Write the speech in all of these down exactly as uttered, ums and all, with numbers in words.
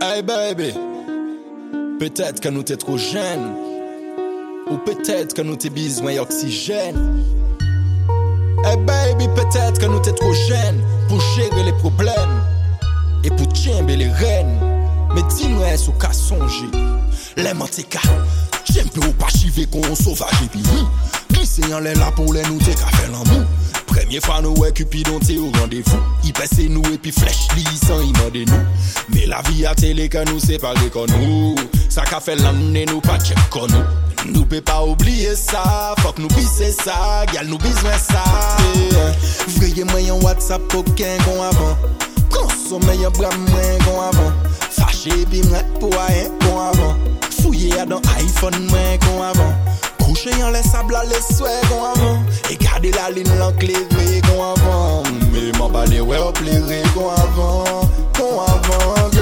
Hey baby, peut-être que nous t'es trop jeunes, ou peut-être que nous t'es besoin d'oxygène. Hey baby, peut-être que nous t'es trop jeunes pour gérer les problèmes et pour tirer les rênes. Mais dis-nous est-ce qu'à songer les manteca, j'aime peu ou pas chiver qu'on sauvage et puis glisser en l'air là pour les nous t'es qu'à faire l'amour. Première fois nous ouais Cupidon t'es au rendez-vous. Il passe nous et puis flèche li sans il mande nous. Mais la vie à télé que nous séparer comme nous. Ça qu'a fait l'année nous pas check comme nous. Nous peut pas oublier ça. Faut que nous bisser ça. Gal nous besoin ça. Vreye moi en WhatsApp aucun qu'on avant. Consommer un bras moins qu'on avant. Fâché puis m'ret pour rien qu'on avant. Fouiller dans iPhone moins qu'on avant. Coucher en les sables à les souhaits qu'on avant. Et garder la ligne l'enclairée qu'on avant. Mais m'en parler ouais au plairé qu'on avant. Qu'on avant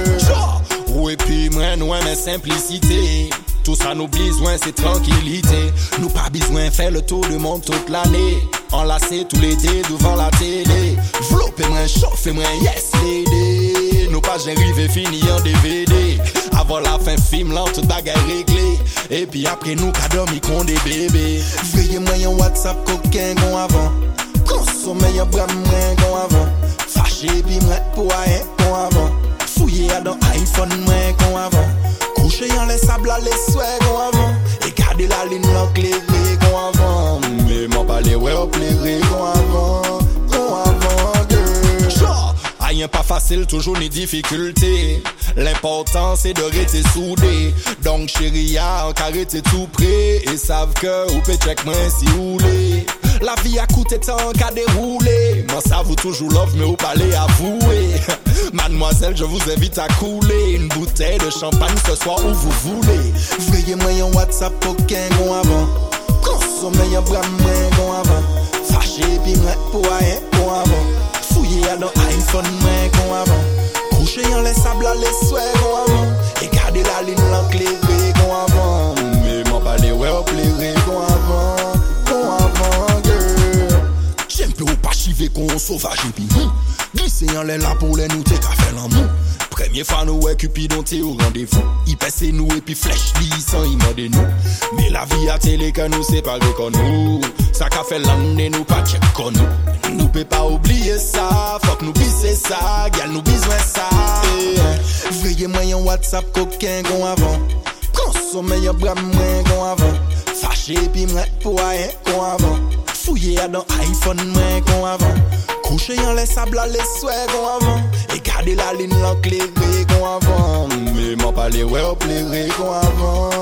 girl. Ouais puis moi nous aime simplicité. Tout ça nous besoin c'est tranquillité. Nous pas besoin faire le tour du monde toute l'année. Enlacer tous les dés devant la télé. Vlopper moi chauffer moi yes lady. Nous pas j'arrive fini en D V D. Avant la fin film là toute bagarre réglée. Et puis après nous qu'a dormi qu'on des bébés. Vreye moi en WhatsApp coquin qu'on avant. Consommer un bras moins qu'on avant. Fâché puis m'ret pour rien qu'on avant. Fouiller dans iPhone moins qu'on avant. Coucher en les sables à les souhaits qu'on avant. Et garder la ligne l'enclairée qu'on avant. Mais m'en parler ouais au plairé qu'on avant. Qu'on avant girl. Genre, rien pas facile, toujours ni difficulté. L'important c'est de rester soudé. Donc chérie en carré t'es tout prêt. Et savent que ou peut check moi si vous voulez. La vie a coûté tant qu'à dérouler. Moi ça vous toujours love mais vous parlez avouer. Mademoiselle je vous invite à couler une bouteille de champagne ce soir où vous voulez. Vreye moi en WhatsApp aucun qu'on avant. Consommer un bras moins qu'on avant. Fâché puis m'ret pour rien qu'on avant. Fouiller dans iPhone moins qu'on avant. Coucher en les sables à les souhaits qu'on avant. Et garder la ligne l'enclairée qu'on avant. Mais m'en parler ouais au plairé qu'on avant. Qu'on avant girl. J'aime peu ou pas chiver qu'on sauvage et puis glisser en l'air là pour les nous t'es qu'à faire l'amour. Première fois nous ouais Cupidon t'es au rendez-vous. Il passe nous et puis flèche li sans il mande nous. Mais la vie à télé que nous séparer comme nous. Ça qu'a fait l'année nous pas check comme nous. Nous peut pas oublier ça. Faut que nous bisser ça. Gal nous besoin ça. Vreye moi en WhatsApp coquin qu'on avant. Consommer un bras moins qu'on avant. Fâché puis m'ret pour rien qu'on avant. Fouiller dans iPhone moins qu'on avant. Coucher en les sables à les souhaits qu'on avant. Et garder la ligne l'enclairée qu'on avant. Mais m'en parler ouais au plairé qu'on avant.